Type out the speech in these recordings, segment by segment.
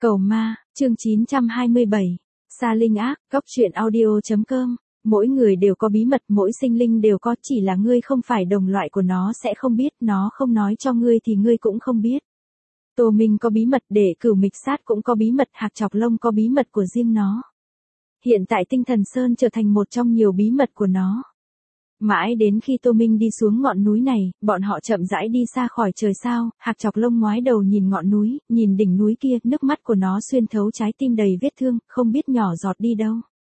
Cầu ma, chương 927. Sa linh ác, góc truyện audio.com. Mỗi người đều có bí mật, mỗi sinh linh đều có, chỉ là ngươi không phải đồng loại của nó sẽ không biết, nó không nói cho ngươi thì ngươi cũng không biết. Tô Minh có bí mật, để Cửu Mịch Sát cũng có bí mật, Hạc Chọc Lông có bí mật của riêng nó. Hiện tại Tinh Thần Sơn trở thành một trong nhiều bí mật của nó. Mãi đến khi Tô Minh đi xuống ngọn núi này, bọn họ chậm rãi đi xa khỏi trời sao, Hạc Chọc Lông ngoái đầu nhìn ngọn núi, nhìn đỉnh núi kia, nước mắt của nó xuyên thấu trái tim đầy vết thương, không biết nhỏ giọt đi đâu.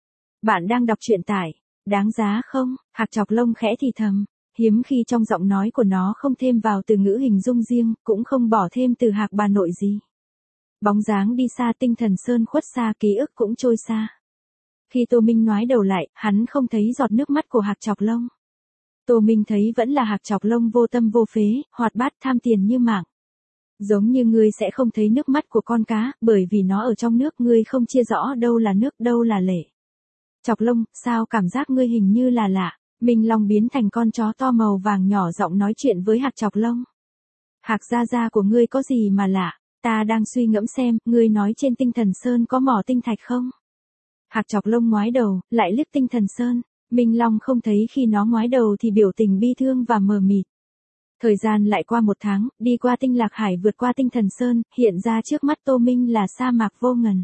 Bạn đang đọc truyện tải, đáng giá không? Hạc Chọc Lông khẽ thì thầm, hiếm khi trong giọng nói của nó không thêm vào từ ngữ hình dung riêng, cũng không bỏ thêm từ Hạc bà nội gì. Bóng dáng đi xa, Tinh Thần Sơn khuất xa, ký ức cũng trôi xa. Khi Tô Minh ngoái đầu lại, hắn không thấy giọt nước mắt của Hạc Chọc Lông. Tô Minh thấy vẫn là Hạc Chọc Lông vô tâm vô phế, hoạt bát tham tiền như mạng. Giống như ngươi sẽ không thấy nước mắt của con cá, bởi vì nó ở trong nước, ngươi không chia rõ đâu là nước, đâu là lệ. Chọc Lông, sao cảm giác ngươi hình như là lạ? Minh Long biến thành con chó to màu vàng nhỏ giọng nói chuyện với Hạc Chọc Lông. Hạc gia gia của ngươi có gì mà lạ? Ta đang suy ngẫm xem, ngươi nói trên Tinh Thần Sơn có mỏ tinh thạch không? Hạc Chọc Lông ngoái đầu, lại liếc Tinh Thần Sơn. Minh Long không thấy khi nó ngoái đầu thì biểu tình bi thương và mờ mịt. Thời gian lại qua 1 tháng, đi qua Tinh Lạc Hải vượt qua Tinh Thần Sơn, hiện ra trước mắt Tô Minh là sa mạc vô ngần.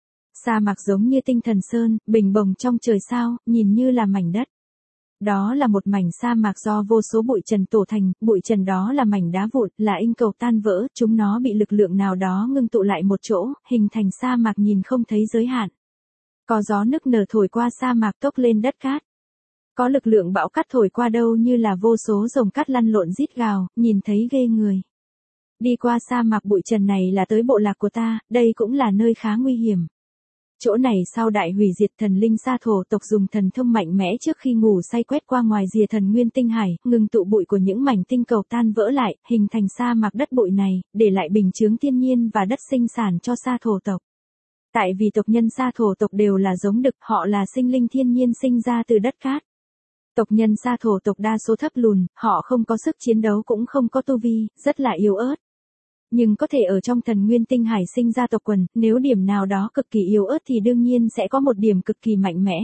Sa mạc giống như Tinh Thần Sơn, bình bồng trong trời sao, nhìn như là mảnh đất. Đó là một mảnh sa mạc do vô số bụi trần tổ thành, bụi trần đó là mảnh đá vụn, là tinh cầu tan vỡ, chúng nó bị lực lượng nào đó ngưng tụ lại một chỗ, hình thành sa mạc nhìn không thấy giới hạn. Có gió nức nở thổi qua sa mạc tốc lên đất cát. Có lực lượng bão cát thổi qua đâu như là vô số dòng cát lăn lộn rít gào, nhìn thấy ghê người. Đi qua sa mạc bụi trần này là tới bộ lạc của ta, đây cũng là nơi khá nguy hiểm. Chỗ này sau đại hủy diệt thần linh sa thổ tộc dùng thần thông mạnh mẽ trước khi ngủ say quét qua ngoài rìa thần nguyên tinh hải, ngừng tụ bụi của những mảnh tinh cầu tan vỡ lại, hình thành sa mạc đất bụi này, để lại bình chướng thiên nhiên và đất sinh sản cho sa thổ tộc. Tại vì tộc nhân sa thổ tộc đều là giống đực, họ là sinh linh thiên nhiên sinh ra từ đất cát. Tộc nhân sa thổ tộc đa số thấp lùn, họ không có sức chiến đấu cũng không có tu vi, rất là yếu ớt. Nhưng có thể ở trong thần nguyên tinh hải sinh ra tộc quần, nếu điểm nào đó cực kỳ yếu ớt thì đương nhiên sẽ có một điểm cực kỳ mạnh mẽ.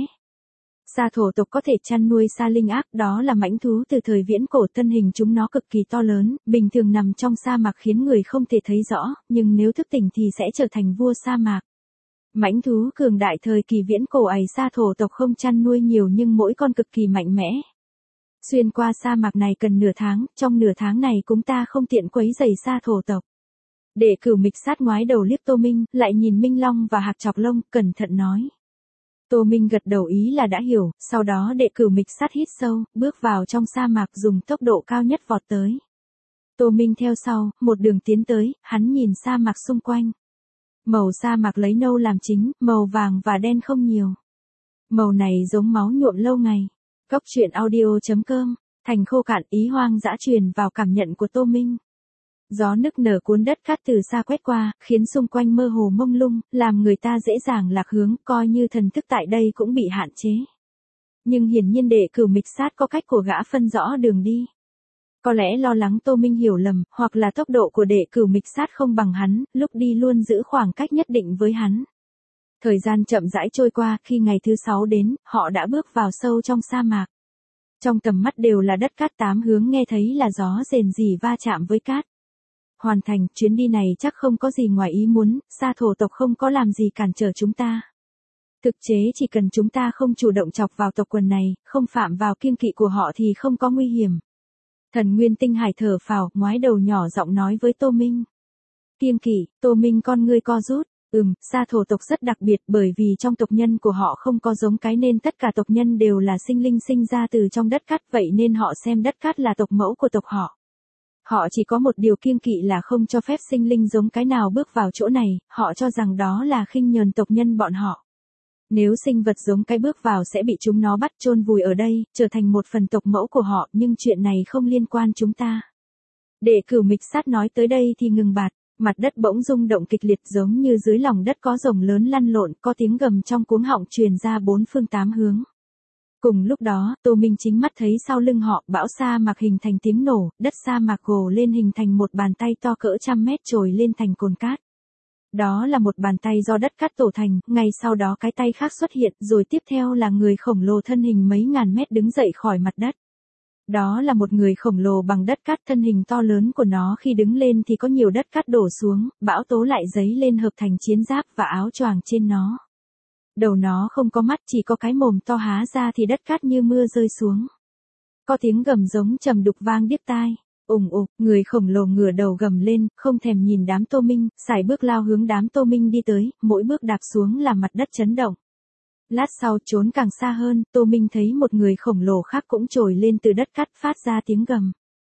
Sa thổ tộc có thể chăn nuôi sa linh ác, đó là mãnh thú từ thời viễn cổ, thân hình chúng nó cực kỳ to lớn, bình thường nằm trong sa mạc khiến người không thể thấy rõ, nhưng nếu thức tỉnh thì sẽ trở thành vua sa mạc. Mãnh thú cường đại thời kỳ viễn cổ ấy sa thổ tộc không chăn nuôi nhiều nhưng mỗi con cực kỳ mạnh mẽ. Xuyên qua sa mạc này cần nửa tháng, trong nửa tháng này chúng ta không tiện quấy rầy sa thổ tộc. Để Cửu Mịch Sát ngoái đầu liếc Tô Minh, lại nhìn Minh Long và Hạc Chọc Lông, cẩn thận nói. Tô Minh gật đầu ý là đã hiểu, sau đó để Cửu Mịch Sát hít sâu, bước vào trong sa mạc dùng tốc độ cao nhất vọt tới. Tô Minh theo sau, một đường tiến tới, hắn nhìn sa mạc xung quanh. Màu sa mạc lấy nâu làm chính, màu vàng và đen không nhiều. Màu này giống máu nhuộm lâu ngày. Góc truyện audio.com, thành khô cạn, ý hoang dã truyền vào cảm nhận của Tô Minh. Gió nức nở cuốn đất cát từ xa quét qua, khiến xung quanh mơ hồ mông lung, làm người ta dễ dàng lạc hướng, coi như thần thức tại đây cũng bị hạn chế. Nhưng hiển nhiên để Cửu Mịch Sát có cách của gã phân rõ đường đi. Có lẽ lo lắng Tô Minh hiểu lầm, hoặc là tốc độ của đệ Cửu Mịch Sát không bằng hắn, lúc đi luôn giữ khoảng cách nhất định với hắn. Thời gian chậm rãi trôi qua, khi ngày thứ 6 đến, họ đã bước vào sâu trong sa mạc. Trong tầm mắt đều là đất cát, 8 hướng nghe thấy là gió rền rỉ va chạm với cát. Hoàn thành, chuyến đi này chắc không có gì ngoài ý muốn, sa thổ tộc không có làm gì cản trở chúng ta. Thực chế chỉ cần chúng ta không chủ động chọc vào tộc quần này, không phạm vào kiêng kỵ của họ thì không có nguy hiểm. Thần Nguyên Tinh Hải thở phào, ngoái đầu nhỏ giọng nói với Tô Minh. Kiêng kỵ, Tô Minh con ngươi co rút. Sa thổ tộc rất đặc biệt bởi vì trong tộc nhân của họ không có giống cái nên tất cả tộc nhân đều là sinh linh sinh ra từ trong đất cát, vậy nên họ xem đất cát là tộc mẫu của tộc họ. Họ chỉ có một điều kiêng kỵ là không cho phép sinh linh giống cái nào bước vào chỗ này, họ cho rằng đó là khinh nhờn tộc nhân bọn họ. Nếu sinh vật giống cái bước vào sẽ bị chúng nó bắt chôn vùi ở đây, trở thành một phần tộc mẫu của họ, nhưng chuyện này không liên quan chúng ta. Để Cửu Mịch Sát nói tới đây thì ngừng bạt, mặt đất bỗng rung động kịch liệt giống như dưới lòng đất có rồng lớn lăn lộn, có tiếng gầm trong cuống họng truyền ra 4 phương 8 hướng. Cùng lúc đó, Tô Minh chính mắt thấy sau lưng họ, bão sa mạc hình thành tiếng nổ, đất sa mạc gồ lên hình thành một bàn tay to cỡ 100 mét trồi lên thành cồn cát. Đó là một bàn tay do đất cắt tổ thành, ngay sau đó cái tay khác xuất hiện, rồi tiếp theo là người khổng lồ thân hình mấy ngàn mét đứng dậy khỏi mặt đất. Đó là một người khổng lồ bằng đất cát, thân hình to lớn của nó khi đứng lên thì có nhiều đất cát đổ xuống, bão tố lại dấy lên hợp thành chiến giáp và áo choàng trên nó. Đầu nó không có mắt, chỉ có cái mồm to há ra thì đất cát như mưa rơi xuống. Có tiếng gầm giống trầm đục vang điếc tai. Ùng ục, người khổng lồ ngửa đầu gầm lên, không thèm nhìn đám Tô Minh, sải bước lao hướng đám Tô Minh đi tới, mỗi bước đạp xuống làm mặt đất chấn động. Lát sau trốn càng xa hơn, Tô Minh thấy một người khổng lồ khác cũng trồi lên từ đất cát phát ra tiếng gầm.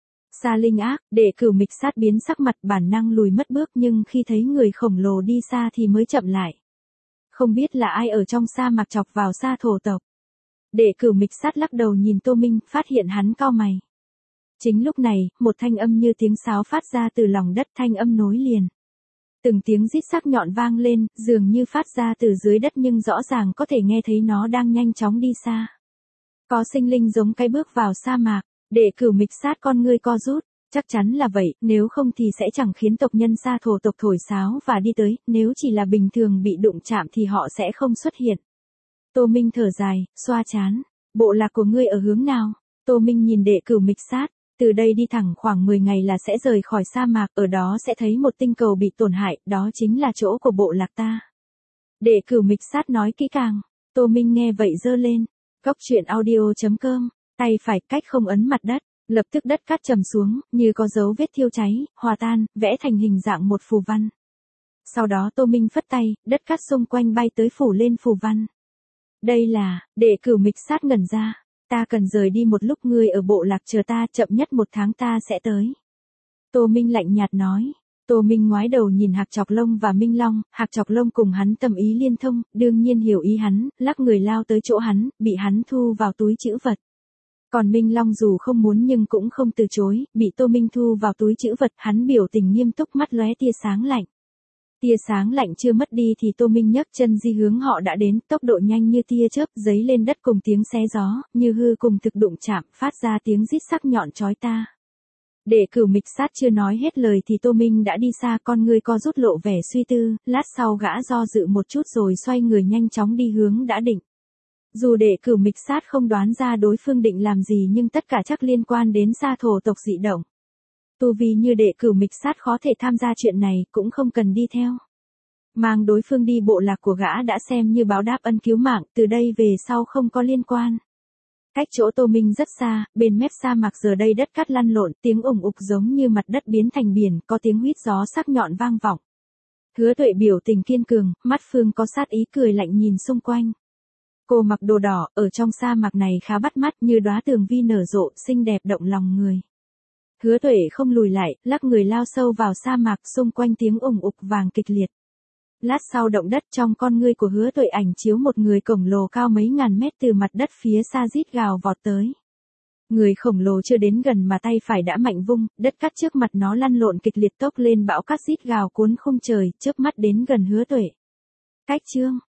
Sa Linh Ác, Đệ Cửu Mịch Sát biến sắc mặt bản năng lùi mất bước, nhưng khi thấy người khổng lồ đi xa thì mới chậm lại. Không biết là ai ở trong sa mạc chọc vào sa thổ tộc. Đệ Cửu Mịch Sát lắc đầu nhìn Tô Minh, phát hiện hắn cau mày. Chính lúc này, một thanh âm như tiếng sáo phát ra từ lòng đất, thanh âm nối liền. Từng tiếng rít sắc nhọn vang lên, dường như phát ra từ dưới đất nhưng rõ ràng có thể nghe thấy nó đang nhanh chóng đi xa. Có sinh linh giống cái bước vào sa mạc, Đệ Cửu Mịch Sát con ngươi co rút, chắc chắn là vậy, nếu không thì sẽ chẳng khiến tộc nhân sa thổ tộc thổi sáo và đi tới, nếu chỉ là bình thường bị đụng chạm thì họ sẽ không xuất hiện. Tô Minh thở dài, xoa trán, bộ lạc của ngươi ở hướng nào? Tô Minh nhìn Đệ Cửu Mịch Sát. Từ đây đi thẳng khoảng 10 ngày là sẽ rời khỏi sa mạc, ở đó sẽ thấy một tinh cầu bị tổn hại, đó chính là chỗ của bộ lạc ta. Đệ Cửu Mịch Sát nói kỹ càng, Tô Minh nghe vậy giơ lên, Cốc Truyện Audio.com, tay phải cách không ấn mặt đất, lập tức đất cát trầm xuống, như có dấu vết thiêu cháy, hòa tan, vẽ thành hình dạng một phù văn. Sau đó Tô Minh phất tay, đất cát xung quanh bay tới phủ lên phù văn. Đây là, Đệ Cửu Mịch Sát ngẩn ra. Ta cần rời đi một lúc, ngươi ở bộ lạc chờ ta, chậm nhất 1 tháng ta sẽ tới. Tô Minh lạnh nhạt nói. Tô Minh ngoái đầu nhìn Hạc Chọc Lông và Minh Long, Hạc Chọc Lông cùng hắn tâm ý liên thông, đương nhiên hiểu ý hắn, lắc người lao tới chỗ hắn, bị hắn thu vào túi trữ vật. Còn Minh Long dù không muốn nhưng cũng không từ chối, bị Tô Minh thu vào túi trữ vật, hắn biểu tình nghiêm túc, mắt lóe tia sáng lạnh. Tia sáng lạnh chưa mất đi thì Tô Minh nhấc chân di hướng họ đã đến, tốc độ nhanh như tia chớp, giấy lên đất cùng tiếng xé gió, như hư cùng thực đụng chạm, phát ra tiếng rít sắc nhọn chói ta. Đệ Cửu Mịch Sát chưa nói hết lời thì Tô Minh đã đi xa, con ngươi co rút lộ vẻ suy tư, lát sau gã do dự một chút rồi xoay người nhanh chóng đi hướng đã định. Dù Đệ Cửu Mịch Sát không đoán ra đối phương định làm gì nhưng tất cả chắc liên quan đến sa thổ tộc dị động. Tu vi như Đệ Cửu Mịch Sát khó thể tham gia chuyện này, cũng không cần đi theo. Mang đối phương đi bộ lạc của gã đã xem như báo đáp ân cứu mạng, từ đây về sau không có liên quan. Cách chỗ Tô Minh rất xa, bên mép sa mạc giờ đây đất cát lăn lộn, tiếng ủng ục giống như mặt đất biến thành biển, có tiếng huýt gió sắc nhọn vang vọng. Hứa Tuệ biểu tình kiên cường, mắt Phương có sát ý cười lạnh nhìn xung quanh. Cô mặc đồ đỏ, ở trong sa mạc này khá bắt mắt, như đóa tường vi nở rộ, xinh đẹp động lòng người. Hứa Tuệ không lùi lại, lắc người lao sâu vào sa mạc, xung quanh tiếng ủng ục vàng kịch liệt. Lát sau động đất, trong con ngươi của Hứa Tuệ ảnh chiếu một người khổng lồ cao mấy ngàn mét từ mặt đất phía xa rít gào vọt tới. Người khổng lồ chưa đến gần mà tay phải đã mạnh vung, đất cát trước mặt nó lăn lộn kịch liệt, tốc lên bão cát rít gào cuốn khung trời, chớp mắt đến gần Hứa Tuệ. Cách chương